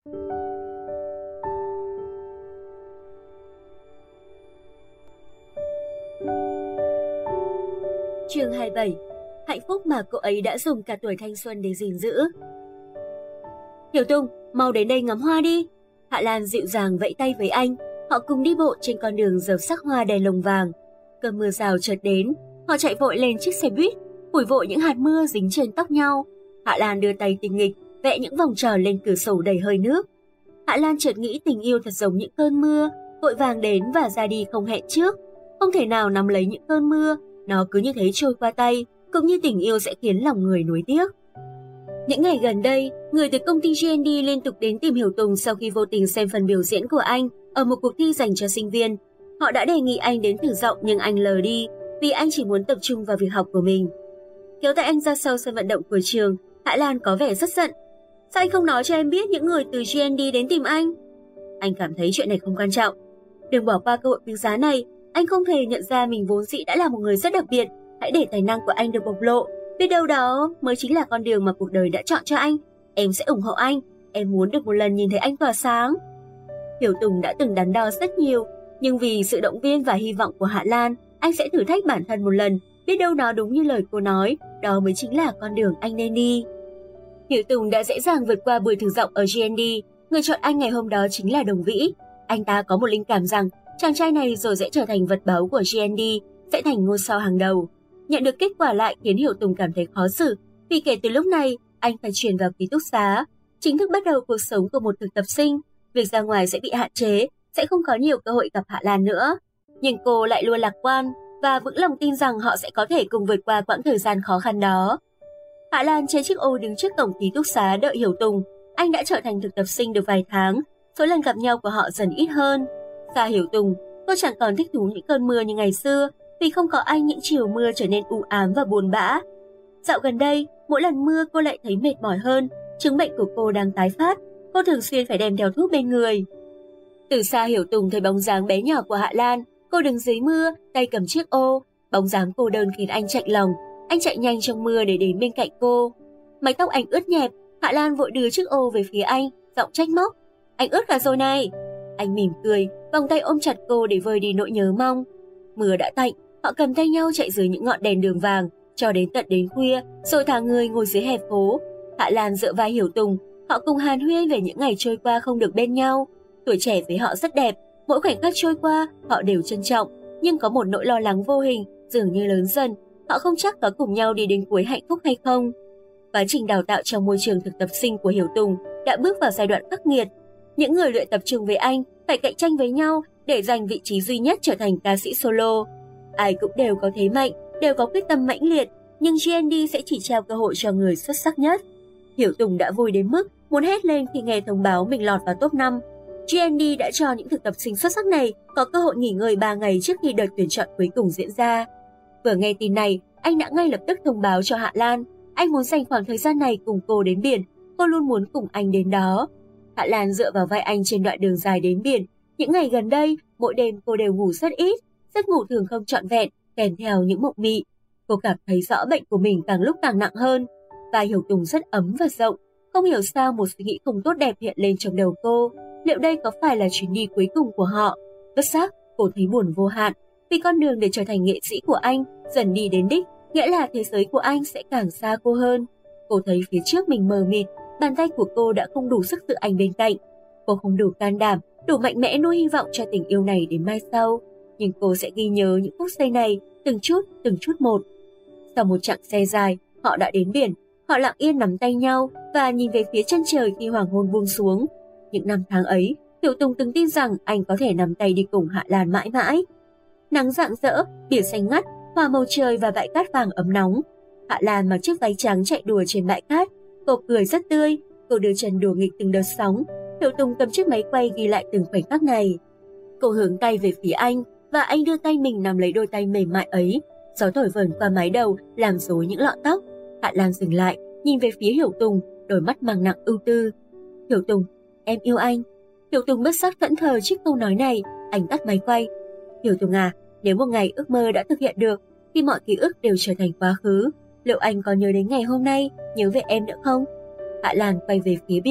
Chương 27. Hạnh phúc mà cô ấy đã dùng cả tuổi thanh xuân để gìn giữ. Hiểu Tùng, mau đến đây ngắm hoa đi. Hạ Lan dịu dàng vẫy tay với anh. Họ cùng đi bộ trên con đường dập sắc hoa đèn lồng vàng. Cơn mưa rào chợt đến. Họ chạy vội lên chiếc xe buýt, phủi vội những hạt mưa dính trên tóc nhau. Hạ Lan đưa tay tinh nghịch, vẽ những vòng tròn lên cửa sổ đầy hơi nước. Hạ Lan chợt nghĩ tình yêu thật giống những cơn mưa, vội vàng đến và ra đi không hẹn trước. Không thể nào nắm lấy những cơn mưa, nó cứ như thế trôi qua tay, cũng như tình yêu sẽ khiến lòng người nuối tiếc. Những ngày gần đây, người từ công ty G&D liên tục đến tìm Hiểu Tùng sau khi vô tình xem phần biểu diễn của anh ở một cuộc thi dành cho sinh viên. Họ đã đề nghị anh đến thử giọng nhưng anh lờ đi vì anh chỉ muốn tập trung vào việc học của mình. Kéo tay anh ra sau sân vận động của trường, Hạ Lan có vẻ rất giận. Sao anh không nói cho em biết những người từ G&D đến tìm anh? Anh cảm thấy chuyện này không quan trọng. Đừng bỏ qua cơ hội quý giá này, anh không thể nhận ra mình vốn dĩ đã là một người rất đặc biệt. Hãy để tài năng của anh được bộc lộ, biết đâu đó mới chính là con đường mà cuộc đời đã chọn cho anh. Em sẽ ủng hộ anh, em muốn được một lần nhìn thấy anh tỏa sáng. Hiểu Tùng đã từng đắn đo rất nhiều, nhưng vì sự động viên và hy vọng của Hạ Lan, anh sẽ thử thách bản thân một lần, biết đâu nó đúng như lời cô nói, đó mới chính là con đường anh nên đi. Hiểu Tùng đã dễ dàng vượt qua buổi thử giọng ở G&D, người chọn anh ngày hôm đó chính là Đồng Vĩ. Anh ta có một linh cảm rằng chàng trai này rồi sẽ trở thành vật báu của G&D, sẽ thành ngôi sao hàng đầu. Nhận được kết quả lại khiến Hiểu Tùng cảm thấy khó xử, vì kể từ lúc này, anh phải chuyển vào ký túc xá, chính thức bắt đầu cuộc sống của một thực tập sinh. Việc ra ngoài sẽ bị hạn chế, sẽ không có nhiều cơ hội gặp Hạ Lan nữa. Nhưng cô lại luôn lạc quan và vững lòng tin rằng họ sẽ có thể cùng vượt qua quãng thời gian khó khăn đó. Hạ Lan trên chiếc ô đứng trước cổng ký túc xá đợi Hiểu Tùng. Anh đã trở thành thực tập sinh được vài tháng, số lần gặp nhau của họ dần ít hơn. Xa Hiểu Tùng, cô chẳng còn thích thú những cơn mưa như ngày xưa, vì không có anh những chiều mưa trở nên u ám và buồn bã. Dạo gần đây, mỗi lần mưa cô lại thấy mệt mỏi hơn, chứng bệnh của cô đang tái phát, cô thường xuyên phải đem theo thuốc bên người. Từ xa Hiểu Tùng thấy bóng dáng bé nhỏ của Hạ Lan, cô đứng dưới mưa, tay cầm chiếc ô, bóng dáng cô đơn khiến anh chạnh lòng. Anh chạy nhanh trong mưa để đến bên cạnh cô. Mái tóc anh ướt nhẹp, Hạ Lan vội đưa chiếc ô về phía anh, giọng trách móc. Anh ướt cả rồi này. Anh mỉm cười, vòng tay ôm chặt cô để vơi đi nỗi nhớ mong. Mưa đã tạnh, họ cầm tay nhau chạy dưới những ngọn đèn đường vàng, cho đến tận đến khuya, rồi thả người ngồi dưới hè phố. Hạ Lan dựa vai Hiểu Tùng, họ cùng hàn huyên về những ngày trôi qua không được bên nhau. Tuổi trẻ với họ rất đẹp, mỗi khoảnh khắc trôi qua họ đều trân trọng, nhưng có một nỗi lo lắng vô hình dường như lớn dần, họ không chắc có cùng nhau đi đến cuối hạnh phúc hay không. Quá trình đào tạo trong môi trường thực tập sinh của Hiểu Tùng đã bước vào giai đoạn khắc nghiệt. Những người luyện tập trung với anh phải cạnh tranh với nhau để giành vị trí duy nhất trở thành ca sĩ solo. Ai cũng đều có thế mạnh, đều có quyết tâm mãnh liệt, nhưng G&D sẽ chỉ trao cơ hội cho người xuất sắc nhất. Hiểu Tùng đã vui đến mức muốn hét lên khi nghe thông báo mình lọt vào top 5. G&D đã cho những thực tập sinh xuất sắc này có cơ hội nghỉ ngơi 3 ngày trước khi đợt tuyển chọn cuối cùng diễn ra. Vừa nghe tin này, anh đã ngay lập tức thông báo cho Hạ Lan. Anh muốn dành khoảng thời gian này cùng cô đến biển, cô luôn muốn cùng anh đến đó. Hạ Lan dựa vào vai anh trên đoạn đường dài đến biển. Những ngày gần đây, mỗi đêm cô đều ngủ rất ít, giấc ngủ thường không trọn vẹn, kèm theo những mộng mị. Cô cảm thấy rõ bệnh của mình càng lúc càng nặng hơn. Vai Hiểu Tùng rất ấm và rộng, không hiểu sao một suy nghĩ không tốt đẹp hiện lên trong đầu cô. Liệu đây có phải là chuyến đi cuối cùng của họ? Bất giác, cô thấy buồn vô hạn, vì con đường để trở thành nghệ sĩ của anh dần đi đến đích, nghĩa là thế giới của anh sẽ càng xa cô hơn. Cô thấy phía trước mình mờ mịt, bàn tay của cô đã không đủ sức giữ anh bên cạnh. Cô không đủ can đảm, đủ mạnh mẽ nuôi hy vọng cho tình yêu này đến mai sau. Nhưng cô sẽ ghi nhớ những phút giây này, từng chút một. Sau một chặng xe dài, họ đã đến biển. Họ lặng yên nắm tay nhau và nhìn về phía chân trời khi hoàng hôn buông xuống. Những năm tháng ấy, Hiểu Tùng từng tin rằng anh có thể nắm tay đi cùng Hạ Lan mãi mãi. Nắng rạng rỡ, biển xanh ngắt, hòa màu trời và bãi cát vàng ấm nóng. Hạ Lan mặc chiếc váy trắng chạy đùa trên bãi cát. Cô cười rất tươi, cô đưa chân đùa nghịch từng đợt sóng. Hiểu Tùng cầm chiếc máy quay ghi lại từng khoảnh khắc này. Cô hướng tay về phía anh và anh đưa tay mình nắm lấy đôi tay mềm mại ấy. Gió thổi vờn qua mái đầu làm rối những lọn tóc. Hạ Lan dừng lại, nhìn về phía Hiểu Tùng, đôi mắt mang nặng ưu tư. Hiểu Tùng, em yêu anh. Hiểu Tùng bất giác thẫn thờ trước câu nói này, anh tắt máy quay. Hiểu Tùng à, nếu một ngày ước mơ đã thực hiện được, khi mọi ký ức đều trở thành quá khứ, liệu anh có nhớ đến ngày hôm nay, nhớ về em nữa không? Hạ Lan quay về phía biển,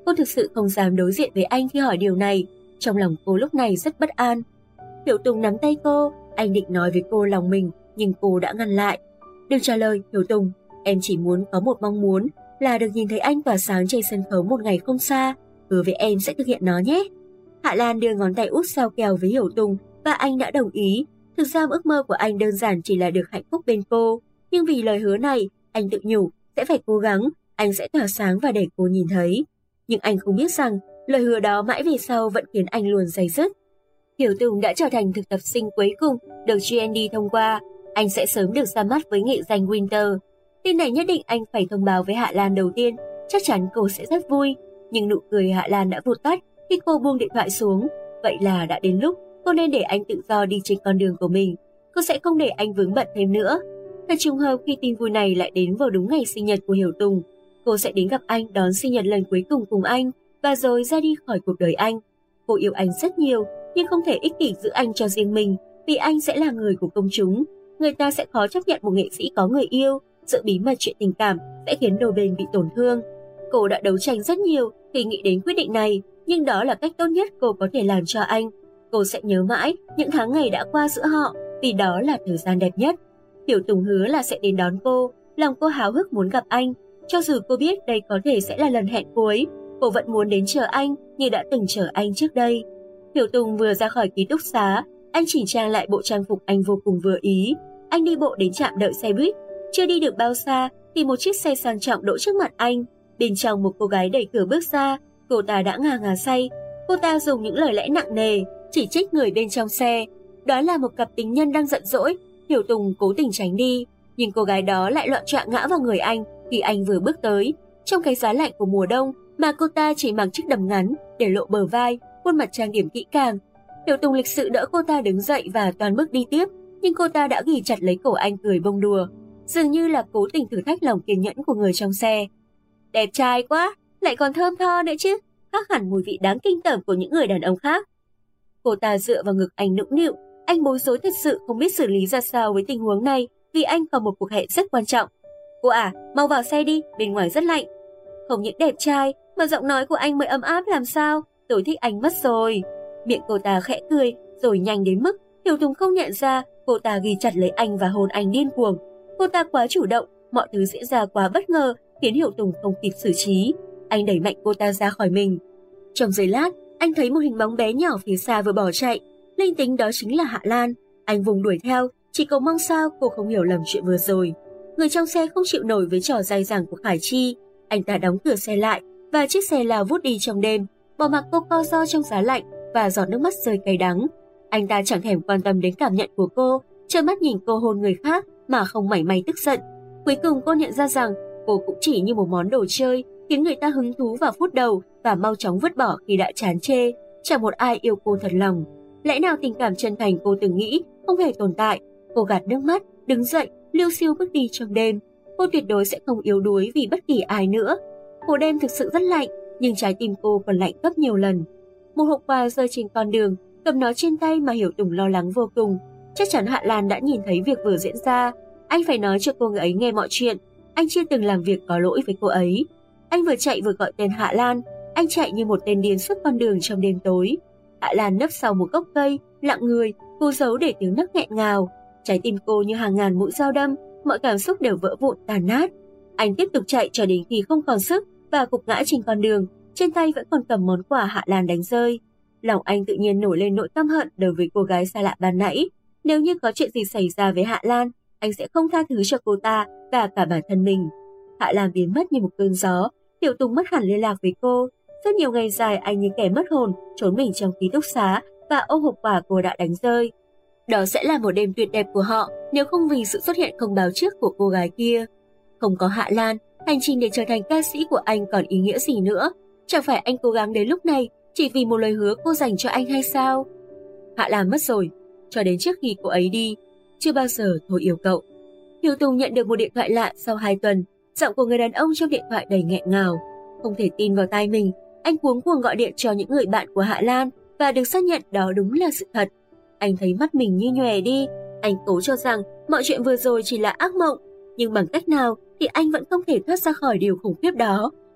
Cô thực sự không dám đối diện với anh khi hỏi điều này. Trong lòng cô lúc này rất bất an. Hiểu Tùng nắm tay cô, anh định nói với cô lòng mình, nhưng cô đã ngăn lại. Đừng trả lời, Hiểu Tùng. Em chỉ muốn có một mong muốn là được nhìn thấy anh tỏa sáng trên sân khấu một ngày không xa. Hứa với em sẽ thực hiện nó nhé. Hạ Lan đưa ngón tay út giao kèo với Hiểu Tùng và anh đã đồng ý. Thực ra ước mơ của anh đơn giản chỉ là được hạnh phúc bên cô. Nhưng vì lời hứa này, anh tự nhủ sẽ phải cố gắng, anh sẽ tỏa sáng và để cô nhìn thấy. Nhưng anh không biết rằng lời hứa đó mãi về sau vẫn khiến anh luôn day dứt. Hiểu Tùng đã trở thành thực tập sinh cuối cùng được GND thông qua. Anh sẽ sớm được ra mắt với nghệ danh Winter. Tin này nhất định anh phải thông báo với Hạ Lan đầu tiên. Chắc chắn cô sẽ rất vui. Nhưng nụ cười Hạ Lan đã vụt tắt khi cô buông điện thoại xuống. Vậy là đã đến lúc cô nên để anh tự do đi trên con đường của mình. Cô sẽ không để anh vướng bận thêm nữa. Thật trùng hợp khi tin vui này lại đến vào đúng ngày sinh nhật của Hiểu Tùng. Cô sẽ đến gặp anh đón sinh nhật lần cuối cùng cùng anh và rồi ra đi khỏi cuộc đời anh. Cô yêu anh rất nhiều nhưng không thể ích kỷ giữ anh cho riêng mình vì anh sẽ là người của công chúng. Người ta sẽ khó chấp nhận một nghệ sĩ có người yêu, giữ bí mật chuyện tình cảm sẽ khiến đôi bên bị tổn thương. Cô đã đấu tranh rất nhiều khi nghĩ đến quyết định này, nhưng đó là cách tốt nhất cô có thể làm cho anh. Cô sẽ nhớ mãi những tháng ngày đã qua giữa họ vì đó là thời gian đẹp nhất. Hiểu Tùng hứa là sẽ đến đón cô, lòng cô háo hức muốn gặp anh. Cho dù cô biết đây có thể sẽ là lần hẹn cuối, cô vẫn muốn đến chờ anh như đã từng chờ anh trước đây. Hiểu Tùng vừa ra khỏi ký túc xá, anh chỉnh trang lại bộ trang phục anh vô cùng vừa ý. Anh đi bộ đến trạm đợi xe buýt, chưa đi được bao xa thì một chiếc xe sang trọng đỗ trước mặt anh. Bên trong một cô gái đẩy cửa bước ra, cô ta đã ngà ngà say. Cô ta dùng những lời lẽ nặng nề, chỉ trích người bên trong xe. Đó là một cặp tình nhân đang giận dỗi. Hiểu Tùng cố tình tránh đi, nhưng cô gái đó lại loạn choạng ngã vào người anh khi anh vừa bước tới. Trong cái giá lạnh của mùa đông mà cô ta chỉ mặc chiếc đầm ngắn để lộ bờ vai, khuôn mặt trang điểm kỹ càng. Hiểu Tùng lịch sự đỡ cô ta đứng dậy và toàn bước đi tiếp, nhưng cô ta đã ghì chặt lấy cổ anh cười bông đùa, dường như là cố tình thử thách lòng kiên nhẫn của người trong xe. Đẹp trai quá, lại còn thơm tho nữa chứ, khác hẳn mùi vị đáng kinh tởm của những người đàn ông khác. Cô ta dựa vào ngực anh nũng nịu, anh bối rối thật sự không biết xử lý ra sao với tình huống này vì anh còn một cuộc hẹn rất quan trọng. Cô à, mau vào xe đi, bên ngoài rất lạnh. Không những đẹp trai mà giọng nói của anh mới ấm áp làm sao, tôi thích anh mất rồi. Miệng cô ta khẽ cười rồi nhanh đến mức Hiểu Tùng không nhận ra cô ta ghi chặt lấy anh và hôn anh điên cuồng. Cô ta quá chủ động, mọi thứ diễn ra quá bất ngờ khiến Hiểu Tùng không kịp xử trí. Anh đẩy mạnh cô ta ra khỏi mình. Trong giây lát, anh thấy một hình bóng bé nhỏ phía xa vừa bỏ chạy. Linh tính đó chính là Hạ Lan. Anh vùng đuổi theo, chỉ cầu mong sao cô không hiểu lầm chuyện vừa rồi. Người trong xe không chịu nổi với trò dai dẳng của Khải Chi. Anh ta đóng cửa xe lại và chiếc xe lao vút đi trong đêm, bỏ mặc cô co ro trong giá lạnh và giọt nước mắt rơi cay đắng. Anh ta chẳng thèm quan tâm đến cảm nhận của cô, trơ mắt nhìn cô hôn người khác mà không mảy may tức giận. Cuối cùng cô nhận ra rằng cô cũng chỉ như một món đồ chơi khiến người ta hứng thú vào phút đầu và mau chóng vứt bỏ khi đã chán chê. Chẳng một ai yêu cô thật lòng. Lẽ nào tình cảm chân thành cô từng nghĩ không hề tồn tại? Cô gạt nước mắt, đứng dậy, liêu xiêu bước đi trong đêm. Cô tuyệt đối sẽ không yếu đuối vì bất kỳ ai nữa. Mùa đêm thực sự rất lạnh, nhưng trái tim cô còn lạnh gấp nhiều lần. Một hộp quà rơi trên con đường, cầm nó trên tay mà Hiểu Tùng lo lắng vô cùng. Chắc chắn Hạ Lan đã nhìn thấy việc vừa diễn ra. Anh phải nói cho cô ấy nghe mọi chuyện. Anh chưa từng làm việc có lỗi với cô ấy. Anh vừa chạy vừa gọi tên Hạ Lan. Anh chạy như một tên điên suốt con đường trong đêm tối. Hạ Lan nấp sau một gốc cây, lặng người, cô giấu để tiếng nấc nghẹn ngào. Trái tim cô như hàng ngàn mũi dao đâm, mọi cảm xúc đều vỡ vụn tàn nát. Anh tiếp tục chạy cho đến khi không còn sức và gục ngã trên con đường, trên tay vẫn còn cầm món quà Hạ Lan đánh rơi. Lòng anh tự nhiên nổi lên nỗi căm hận đối với cô gái xa lạ ban nãy. Nếu như có chuyện gì xảy ra với Hạ Lan, anh sẽ không tha thứ cho cô ta và cả bản thân mình. Hạ Lan biến mất như một cơn gió, Hiểu Tùng mất hẳn liên lạc với cô. Rất nhiều ngày dài anh như kẻ mất hồn, trốn mình trong ký túc xá và ôm hộp quà cô đã đánh rơi. Đó sẽ là một đêm tuyệt đẹp của họ nếu không vì sự xuất hiện không báo trước của cô gái kia. Không có Hạ Lan, hành trình để trở thành ca sĩ của anh còn ý nghĩa gì nữa? Chẳng phải anh cố gắng đến lúc này chỉ vì một lời hứa cô dành cho anh hay sao? Hạ Lan mất rồi, cho đến trước khi cô ấy đi, chưa bao giờ thôi yêu cậu. Hiểu Tùng nhận được một điện thoại lạ sau 2 tuần, giọng của người đàn ông trong điện thoại đầy nghẹn ngào. Không thể tin vào tai mình, anh cuống cuồng gọi điện cho những người bạn của Hạ Lan và được xác nhận đó đúng là sự thật. Anh thấy mắt mình như nhòe đi, anh cố cho rằng mọi chuyện vừa rồi chỉ là ác mộng, nhưng bằng cách nào thì anh vẫn không thể thoát ra khỏi điều khủng khiếp đó.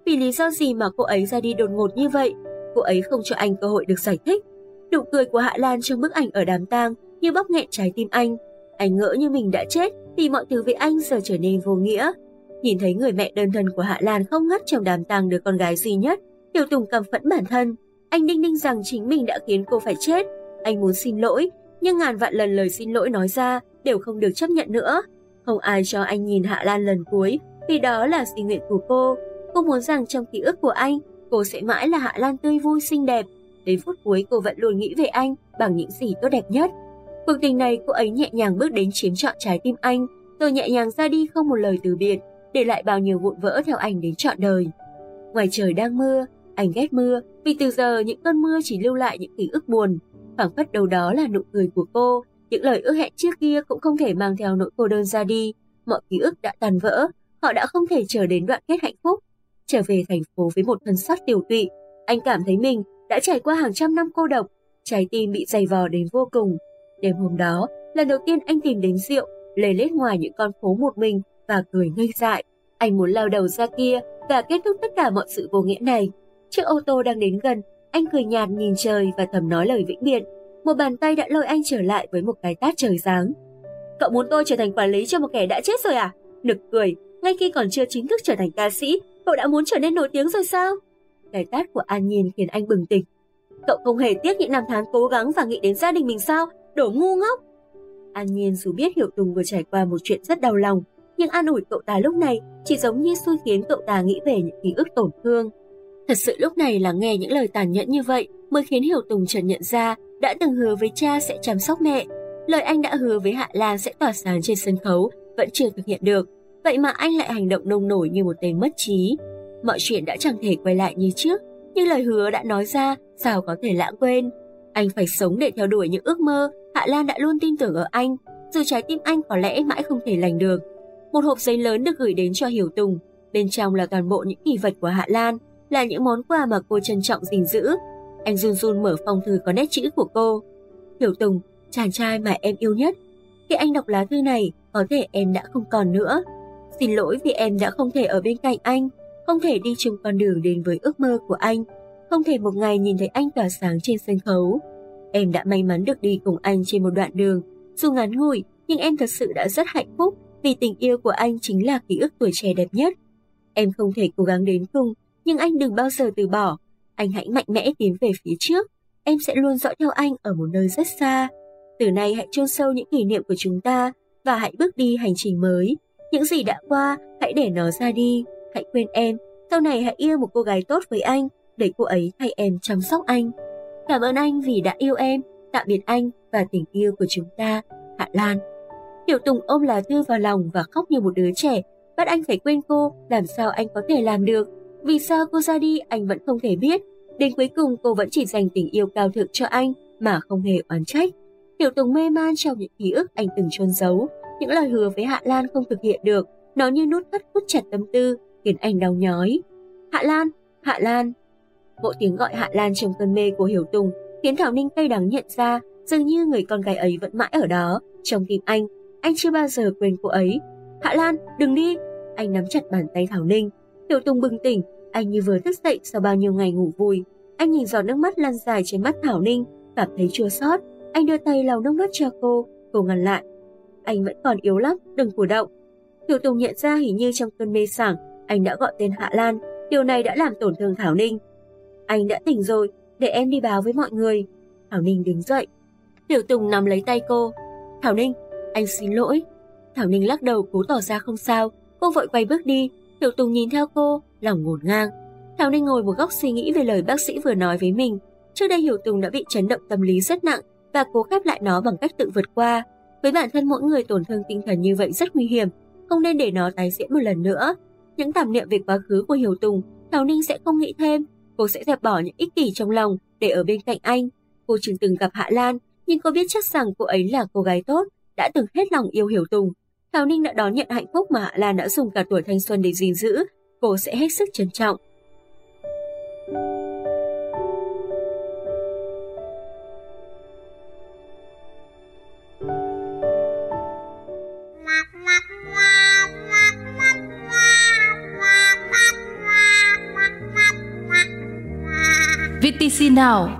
Vì lý do gì mà cô ấy ra đi đột ngột như vậy? Cô ấy không cho anh cơ hội được giải thích. Nụ cười của Hạ Lan trong bức ảnh ở đám tang như bóp nghẹn trái tim anh. Anh ngỡ như mình đã chết thì mọi thứ với anh giờ trở nên vô nghĩa. Nhìn thấy người mẹ đơn thân của Hạ Lan không ngất trong đám tang đứa con gái duy nhất, Hiểu Tùng căm phẫn bản thân. Anh đinh ninh rằng chính mình đã khiến cô phải chết. Anh muốn xin lỗi, nhưng ngàn vạn lần lời xin lỗi nói ra đều không được chấp nhận nữa. Không ai cho anh nhìn Hạ Lan lần cuối, vì đó là suy nguyện của cô. Cô muốn rằng trong ký ức của anh, cô sẽ mãi là Hạ Lan tươi vui xinh đẹp. Đến phút cuối cô vẫn luôn nghĩ về anh bằng những gì tốt đẹp nhất. Cuộc tình này cô ấy nhẹ nhàng bước đến chiếm trọn trái tim anh, rồi nhẹ nhàng ra đi không một lời từ biệt, để lại bao nhiêu vụn vỡ theo anh đến trọn đời. Ngoài trời đang mưa, anh ghét mưa, vì từ giờ những cơn mưa chỉ lưu lại những ký ức buồn. Phảng phất đâu đó là nụ cười của cô, những lời ước hẹn trước kia cũng không thể mang theo nỗi cô đơn ra đi. Mọi ký ức đã tàn vỡ, họ đã không thể chờ đến đoạn kết hạnh phúc. Trở về thành phố với một thân xác tiều tụy, anh cảm thấy mình đã trải qua hàng trăm năm cô độc, trái tim bị dày vò đến vô cùng. Đêm hôm đó, lần đầu tiên anh tìm đến rượu, lê lết ngoài những con phố một mình và cười ngây dại. Anh muốn lao đầu ra kia và kết thúc tất cả mọi sự vô nghĩa này. Chiếc ô tô đang đến gần, anh cười nhạt nhìn trời và thầm nói lời vĩnh biệt. Một bàn tay đã lôi anh trở lại với một cái tát trời giáng. Cậu muốn tôi trở thành quản lý cho một kẻ đã chết rồi à? Nực cười, ngay khi còn chưa chính thức trở thành ca sĩ, cậu đã muốn trở nên nổi tiếng rồi sao? Cái tát của An Nhiên khiến anh bừng tỉnh. Cậu không hề tiếc những năm tháng cố gắng và nghĩ đến gia đình mình sao? Đồ ngu ngốc! An Nhiên dù biết Hiểu Tùng vừa trải qua một chuyện rất đau lòng, nhưng an ủi cậu ta lúc này chỉ giống như xui khiến cậu ta nghĩ về những ký ức tổn thương. Thật sự lúc này lắng nghe những lời tàn nhẫn như vậy mới khiến Hiểu Tùng chợt nhận ra đã từng hứa với cha sẽ chăm sóc mẹ. Lời anh đã hứa với Hạ Lan sẽ tỏa sáng trên sân khấu vẫn chưa thực hiện được. Vậy mà anh lại hành động nông nổi như một tên mất trí. Mọi chuyện đã chẳng thể quay lại như trước, nhưng lời hứa đã nói ra sao có thể lãng quên. Anh phải sống để theo đuổi những ước mơ Hạ Lan đã luôn tin tưởng ở anh, dù trái tim anh có lẽ mãi không thể lành được. Một hộp giấy lớn được gửi đến cho Hiểu Tùng, bên trong là toàn bộ những kỷ vật của Hạ Lan, là những món quà mà cô trân trọng gìn giữ. Anh run run mở phong thư có nét chữ của cô. Hiểu Tùng, chàng trai mà em yêu nhất. Khi anh đọc lá thư này, có thể em đã không còn nữa. Xin lỗi vì em đã không thể ở bên cạnh anh, không thể đi chung con đường đến với ước mơ của anh, không thể một ngày nhìn thấy anh tỏa sáng trên sân khấu. Em đã may mắn được đi cùng anh trên một đoạn đường, dù ngắn ngủi, nhưng em thật sự đã rất hạnh phúc vì tình yêu của anh chính là ký ức tuổi trẻ đẹp nhất. Em không thể cố gắng đến cùng, nhưng anh đừng bao giờ từ bỏ. Anh hãy mạnh mẽ tiến về phía trước. Em sẽ luôn dõi theo anh ở một nơi rất xa. Từ nay hãy chôn sâu những kỷ niệm của chúng ta và hãy bước đi hành trình mới. Những gì đã qua, hãy để nó ra đi. Hãy quên em. Sau này hãy yêu một cô gái tốt với anh, để cô ấy thay em chăm sóc anh. Cảm ơn anh vì đã yêu em. Tạm biệt anh và tình yêu của chúng ta. Hạ Lan. Hiểu Tùng ôm lá thư vào lòng và khóc như một đứa trẻ. Bắt anh phải quên cô, làm sao anh có thể làm được? Vì sao cô ra đi anh vẫn không thể biết. Đến cuối cùng cô vẫn chỉ dành tình yêu cao thượng cho anh mà không hề oán trách. Hiểu Tùng mê man trong những ký ức anh từng chôn giấu. Những lời hứa với Hạ Lan không thực hiện được. Nó như nút thắt hút chặt tâm tư, khiến anh đau nhói. Hạ Lan, Hạ Lan. Mỗi tiếng gọi Hạ Lan trong cơn mê của Hiểu Tùng khiến Thảo Ninh cay đắng nhận ra dường như người con gái ấy vẫn mãi ở đó. Trong tim anh chưa bao giờ quên cô ấy. Hạ Lan, đừng đi. Anh nắm chặt bàn tay Thảo Ninh. Hiểu Tùng bừng tỉnh, anh như vừa thức dậy sau bao nhiêu ngày ngủ vùi. Anh nhìn giọt nước mắt lăn dài trên mắt Thảo Ninh, cảm thấy chua xót. Anh đưa tay lau nước mắt cho cô ngăn lại. Anh vẫn còn yếu lắm, đừng cử động. Hiểu Tùng nhận ra hình như trong cơn mê sảng, anh đã gọi tên Hạ Lan. Điều này đã làm tổn thương Thảo Ninh. Anh đã tỉnh rồi, để em đi báo với mọi người. Thảo Ninh đứng dậy. Hiểu Tùng nắm lấy tay cô. Thảo Ninh, anh xin lỗi. Thảo Ninh lắc đầu cố tỏ ra không sao. Cô vội quay bước đi. Hiểu Tùng nhìn theo cô, lòng ngổn ngang. Thảo Ninh ngồi một góc suy nghĩ về lời bác sĩ vừa nói với mình. Trước đây Hiểu Tùng đã bị chấn động tâm lý rất nặng và cố khép lại nó bằng cách tự vượt qua. Với bản thân mỗi người tổn thương tinh thần như vậy rất nguy hiểm, không nên để nó tái diễn một lần nữa. Những tạp niệm về quá khứ của Hiểu Tùng, Thảo Ninh sẽ không nghĩ thêm. Cô sẽ dẹp bỏ những ích kỷ trong lòng để ở bên cạnh anh. Cô chưa từng gặp Hạ Lan, nhưng cô biết chắc rằng cô ấy là cô gái tốt, đã từng hết lòng yêu Hiểu Tùng. Thảo Ninh đã đón nhận hạnh phúc mà Hạ Lan đã dùng cả tuổi thanh xuân để gìn giữ. Cô sẽ hết sức trân trọng. VTC Now,